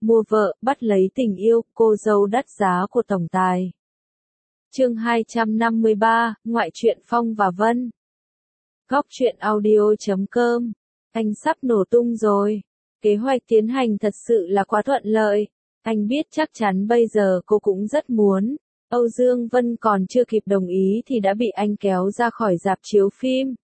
mua vợ, bắt lấy tình yêu, cô dâu đắt giá của tổng tài. Chương 253, ngoại truyện Phong và Vân. Góc truyện audio.com. Anh sắp nổ tung rồi. Kế hoạch tiến hành thật sự là quá thuận lợi. Anh biết chắc chắn bây giờ cô cũng rất muốn. Âu Dương Vân còn chưa kịp đồng ý thì đã bị anh kéo ra khỏi rạp chiếu phim.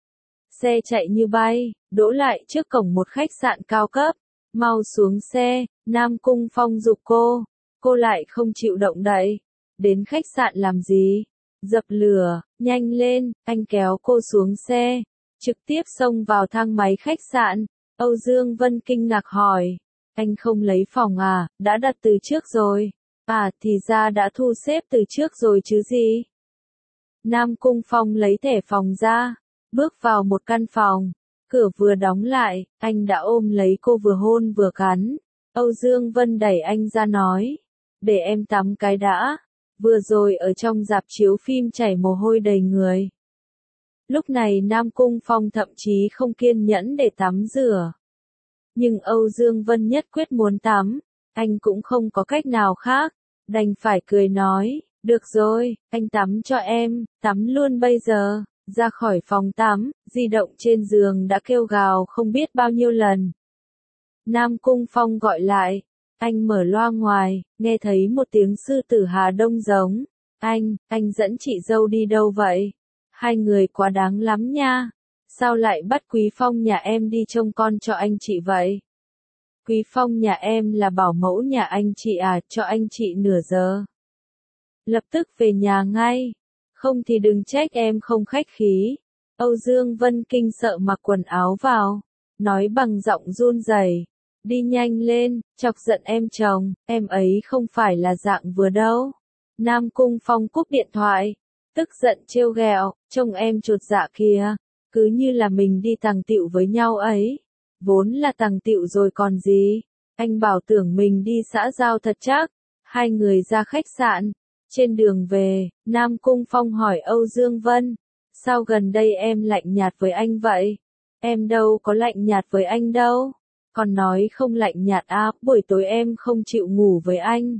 Xe chạy như bay, đỗ lại trước cổng một khách sạn cao cấp. Mau xuống xe, Nam Cung Phong giục cô lại không chịu động đậy. Đến khách sạn làm gì? Dập lửa, nhanh lên, anh kéo cô xuống xe, trực tiếp xông vào thang máy khách sạn. Âu Dương Vân kinh ngạc hỏi, anh không lấy phòng à, đã đặt từ trước rồi. À thì ra đã thu xếp từ trước rồi chứ gì. Nam Cung Phong lấy thẻ phòng ra, bước vào một căn phòng. Cửa vừa đóng lại, anh đã ôm lấy cô vừa hôn vừa cắn. Âu Dương Vân đẩy anh ra nói, để em tắm cái đã. Vừa rồi ở trong rạp chiếu phim chảy mồ hôi đầy người. Lúc này Nam Cung Phong thậm chí không kiên nhẫn để tắm rửa. Nhưng Âu Dương Vân nhất quyết muốn tắm, anh cũng không có cách nào khác, đành phải cười nói, được rồi, anh tắm cho em, tắm luôn bây giờ. Ra khỏi phòng tắm, di động trên giường đã kêu gào không biết bao nhiêu lần. Nam Cung Phong gọi lại, anh mở loa ngoài, nghe thấy một tiếng sư tử Hà Đông giống. Anh dẫn chị dâu đi đâu vậy? Hai người quá đáng lắm nha. Sao lại bắt Quý Phong nhà em đi trông con cho anh chị vậy? Quý Phong nhà em là bảo mẫu nhà anh chị à, cho anh chị nửa giờ. Lập tức về nhà ngay. Không thì đừng trách em không khách khí. Âu Dương Vân kinh sợ mặc quần áo vào, nói bằng giọng run rẩy, đi nhanh lên, chọc giận em chồng, em ấy không phải là dạng vừa đâu. Nam Cung Phong cúp điện thoại, tức giận trêu ghẹo, trông em chột dạ kìa, cứ như là mình đi tàng tựu với nhau ấy. Vốn là tàng tựu rồi còn gì, anh bảo tưởng mình đi xã giao thật chắc. Hai người ra khách sạn. Trên đường về, Nam Cung Phong hỏi Âu Dương Vân, sao gần đây em lạnh nhạt với anh vậy? Em đâu có lạnh nhạt với anh đâu. Còn nói không lạnh nhạt à, buổi tối em không chịu ngủ với anh.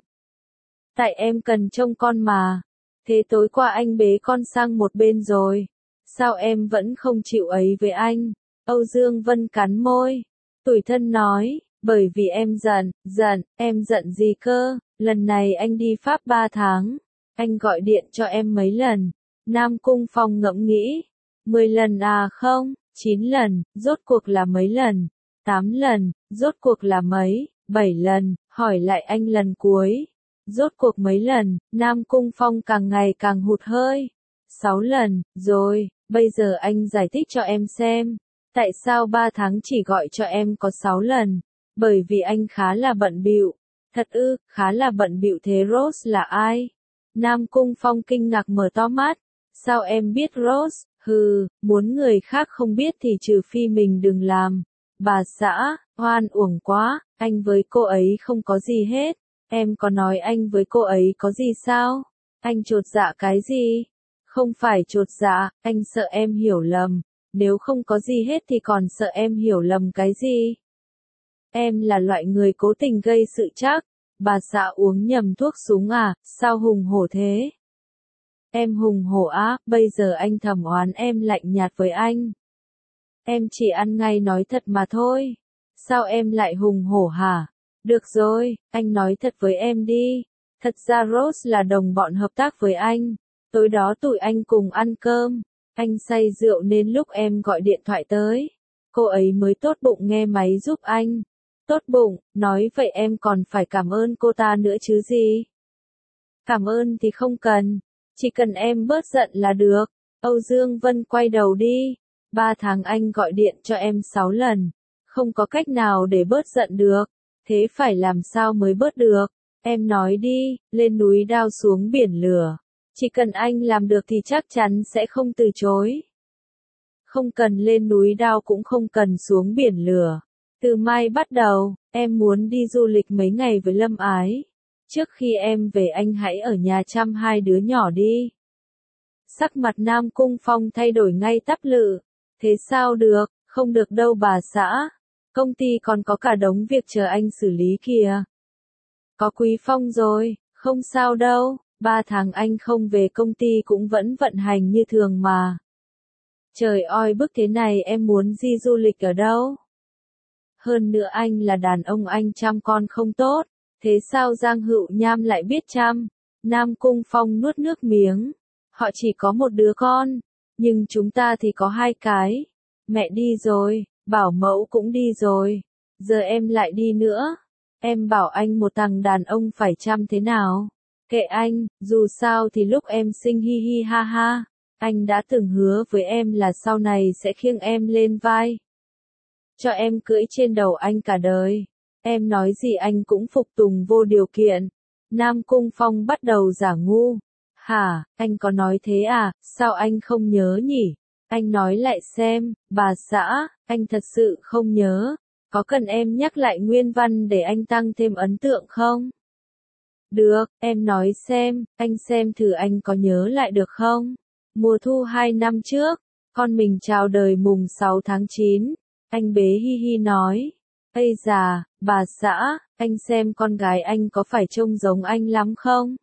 Tại em cần trông con mà. Thế tối qua anh bế con sang một bên rồi. Sao em vẫn không chịu ấy với anh? Âu Dương Vân cắn môi, tủi thân nói, bởi vì em giận, em giận gì cơ? Lần này anh đi Pháp 3 tháng, anh gọi điện cho em mấy lần? Nam Cung Phong ngẫm nghĩ, 10 lần à không, 9 lần, rốt cuộc là mấy lần? 8 lần, rốt cuộc là mấy? 7 lần, hỏi lại anh lần cuối. Rốt cuộc mấy lần? Nam Cung Phong càng ngày càng hụt hơi. 6 lần, rồi, bây giờ anh giải thích cho em xem. Tại sao 3 tháng chỉ gọi cho em có 6 lần? Bởi vì anh khá là bận bịu. Thật ư, khá là bận bịu thế Rose là ai? Nam Cung Phong kinh ngạc mở to mắt. Sao em biết Rose? Hừ, muốn người khác không biết thì trừ phi mình đừng làm. Bà xã, oan uổng quá, anh với cô ấy không có gì hết. Em có nói anh với cô ấy có gì sao? Anh chột dạ cái gì? Không phải chột dạ, anh sợ em hiểu lầm. Nếu không có gì hết thì còn sợ em hiểu lầm cái gì? Em là loại người cố tình gây sự chắc. Bà xã uống nhầm thuốc súng à, sao hùng hổ thế? Em hùng hổ á, bây giờ anh thầm oán em lạnh nhạt với anh. Em chỉ ăn ngay nói thật mà thôi. Sao em lại hùng hổ hả? Được rồi, anh nói thật với em đi. Thật ra Rose là đồng bọn hợp tác với anh. Tối đó tụi anh cùng ăn cơm. Anh say rượu nên lúc em gọi điện thoại tới, cô ấy mới tốt bụng nghe máy giúp anh. Tốt bụng, nói vậy em còn phải cảm ơn cô ta nữa chứ gì. Cảm ơn thì không cần, chỉ cần em bớt giận là được. Âu Dương Vân quay đầu đi. 3 tháng anh gọi điện cho em 6 lần. Không có cách nào để bớt giận được. Thế phải làm sao mới bớt được? Em nói đi, lên núi đao xuống biển lửa. Chỉ cần anh làm được thì chắc chắn sẽ không từ chối. Không cần lên núi đao cũng không cần xuống biển lửa. Từ mai bắt đầu, em muốn đi du lịch mấy ngày với Lâm Ái. Trước khi em về anh hãy ở nhà chăm hai đứa nhỏ đi. Sắc mặt Nam Cung Phong thay đổi ngay tắp lự. Thế sao được, không được đâu bà xã. Công ty còn có cả đống việc chờ anh xử lý kìa. Có Quý Phong rồi, không sao đâu, 3 tháng anh không về công ty cũng vẫn vận hành như thường mà. Trời oi bức thế này em muốn đi du lịch ở đâu? Hơn nữa anh là đàn ông anh chăm con không tốt, thế sao Giang Hữu Nham lại biết chăm? Nam Cung Phong nuốt nước miếng. Họ chỉ có một đứa con, nhưng chúng ta thì có 2 cái. Mẹ đi rồi, bảo mẫu cũng đi rồi, giờ em lại đi nữa. Em bảo anh một thằng đàn ông phải chăm thế nào? Kệ anh, dù sao thì lúc em sinh hi hi ha ha, anh đã từng hứa với em là sau này sẽ khiêng em lên vai. Cho em cưỡi trên đầu anh cả đời. Em nói gì anh cũng phục tùng vô điều kiện. Nam Cung Phong bắt đầu giả ngu. Hả, anh có nói thế à, sao anh không nhớ nhỉ? Anh nói lại xem, bà xã, anh thật sự không nhớ. Có cần em nhắc lại nguyên văn để anh tăng thêm ấn tượng không? Được, em nói xem, anh xem thử anh có nhớ lại được không? Mùa thu 2 năm trước, con mình chào đời mùng 6 tháng 9. Anh bế hi hi nói. Ây già, bà xã, anh xem con gái anh có phải trông giống anh lắm không?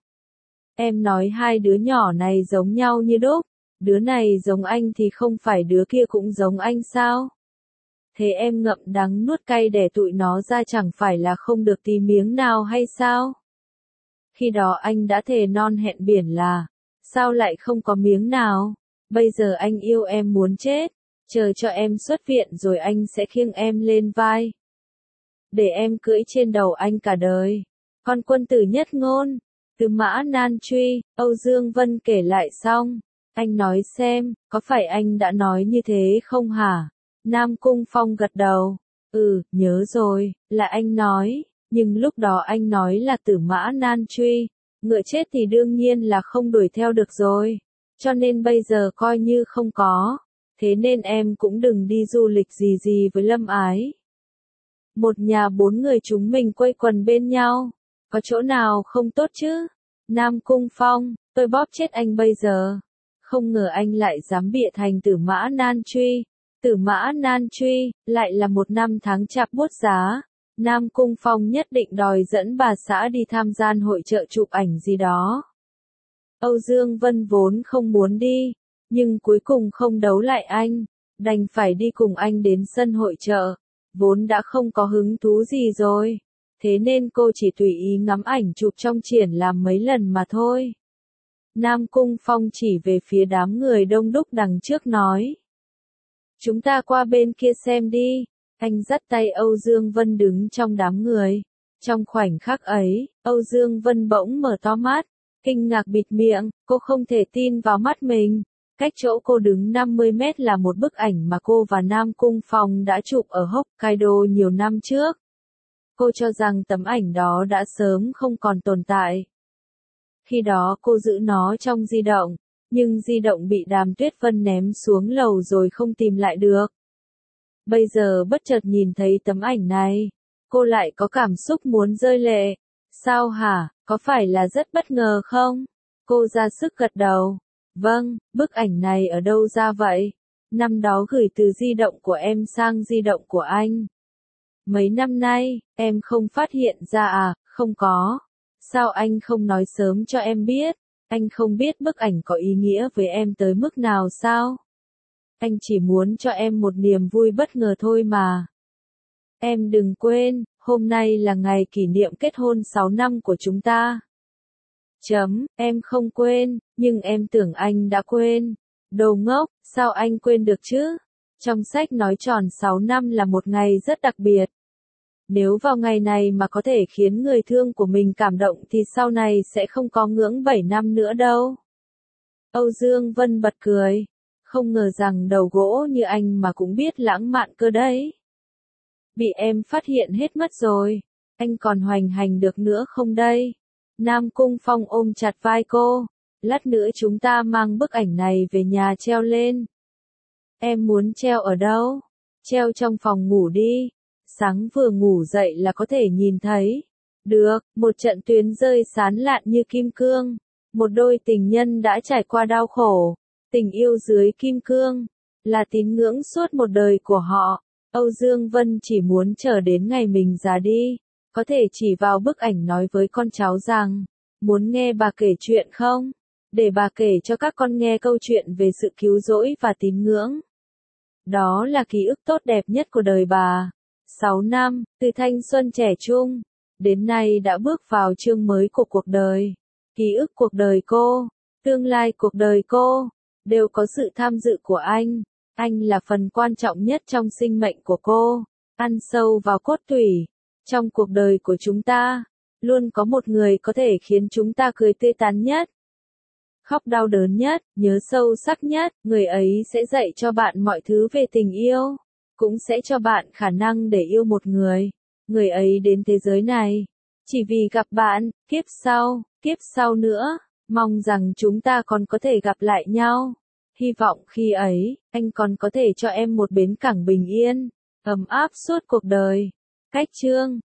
Em nói 2 đứa nhỏ này giống nhau như đúc. Đứa này giống anh thì không phải đứa kia cũng giống anh sao? Thế em ngậm đắng nuốt cay để tụi nó ra chẳng phải là không được tí miếng nào hay sao? Khi đó anh đã thề non hẹn biển là, sao lại không có miếng nào? Bây giờ anh yêu em muốn chết, chờ cho em xuất viện rồi anh sẽ khiêng em lên vai. Để em cưỡi trên đầu anh cả đời. Con quân tử nhất ngôn, Từ Mã Nan Truy, Âu Dương Vân kể lại xong. Anh nói xem, có phải anh đã nói như thế không hả? Nam Cung Phong gật đầu. Nhớ rồi, là anh nói, nhưng lúc đó anh nói là Tử Mã Nan Truy. Ngựa chết thì đương nhiên là không đuổi theo được rồi. Cho nên bây giờ coi như không có. Thế nên em cũng đừng đi du lịch gì với Lâm Ái. Một nhà 4 người chúng mình quây quần bên nhau. Có chỗ nào không tốt chứ? Nam Cung Phong, tôi bóp chết anh bây giờ. Không ngờ anh lại dám bịa thành Tử Mã Nan Truy. Tử Mã Nan Truy, lại là một năm tháng chạp buốt giá. Nam Cung Phong nhất định đòi dẫn bà xã đi tham gia hội chợ chụp ảnh gì đó. Âu Dương Vân vốn không muốn đi, nhưng cuối cùng không đấu lại anh, đành phải đi cùng anh đến sân hội chợ. Vốn đã không có hứng thú gì rồi, thế nên cô chỉ tùy ý ngắm ảnh chụp trong triển lãm mấy lần mà thôi. Nam Cung Phong chỉ về phía đám người đông đúc đằng trước nói. Chúng ta qua bên kia xem đi. Anh dắt tay Âu Dương Vân đứng trong đám người. Trong khoảnh khắc ấy, Âu Dương Vân bỗng mở to mắt, kinh ngạc bịt miệng, cô không thể tin vào mắt mình. Cách chỗ cô đứng 50 mét là một bức ảnh mà cô và Nam Cung Phong đã chụp ở Hokkaido nhiều năm trước. Cô cho rằng tấm ảnh đó đã sớm không còn tồn tại. Khi đó cô giữ nó trong di động, nhưng di động bị Đàm Tuyết Vân ném xuống lầu rồi không tìm lại được. Bây giờ bất chợt nhìn thấy tấm ảnh này, cô lại có cảm xúc muốn rơi lệ. Sao hả, có phải là rất bất ngờ không? Cô ra sức gật đầu. Vâng, bức ảnh này ở đâu ra vậy? Năm đó gửi từ di động của em sang di động của anh. Mấy năm nay, em không phát hiện ra à? Không có. Sao anh không nói sớm cho em biết? Anh không biết bức ảnh có ý nghĩa với em tới mức nào sao? Anh chỉ muốn cho em một niềm vui bất ngờ thôi mà. Em đừng quên, hôm nay là ngày kỷ niệm kết hôn 6 năm của chúng ta. Em không quên, nhưng em tưởng anh đã quên. Đồ ngốc, sao anh quên được chứ? Trong sách nói tròn 6 năm là một ngày rất đặc biệt. Nếu vào ngày này mà có thể khiến người thương của mình cảm động thì sau này sẽ không có ngưỡng 7 năm nữa đâu. Âu Dương Vân bật cười. Không ngờ rằng đầu gỗ như anh mà cũng biết lãng mạn cơ đấy. Bị em phát hiện hết mất rồi. Anh còn hoành hành được nữa không đây? Nam Cung Phong ôm chặt vai cô. Lát nữa chúng ta mang bức ảnh này về nhà treo lên. Em muốn treo ở đâu? Treo trong phòng ngủ đi. Sáng vừa ngủ dậy là có thể nhìn thấy. Được, một trận tuyến rơi sán lạn như kim cương. Một đôi tình nhân đã trải qua đau khổ. Tình yêu dưới kim cương, là tín ngưỡng suốt một đời của họ. Âu Dương Vân chỉ muốn chờ đến ngày mình già đi, có thể chỉ vào bức ảnh nói với con cháu rằng, muốn nghe bà kể chuyện không? Để bà kể cho các con nghe câu chuyện về sự cứu rỗi và tín ngưỡng. Đó là ký ức tốt đẹp nhất của đời bà. 6 năm, từ thanh xuân trẻ trung, đến nay đã bước vào chương mới của cuộc đời. Ký ức cuộc đời cô, tương lai cuộc đời cô, đều có sự tham dự của anh. Anh là phần quan trọng nhất trong sinh mệnh của cô, ăn sâu vào cốt tủy. Trong cuộc đời của chúng ta, luôn có một người có thể khiến chúng ta cười tươi tắn nhất, khóc đau đớn nhất, nhớ sâu sắc nhất. Người ấy sẽ dạy cho bạn mọi thứ về tình yêu, cũng sẽ cho bạn khả năng để yêu một người. Người ấy đến thế giới này chỉ vì gặp bạn, kiếp sau nữa, mong rằng chúng ta còn có thể gặp lại nhau. Hy vọng khi ấy, anh còn có thể cho em một bến cảng bình yên, ấm áp suốt cuộc đời. Cách chương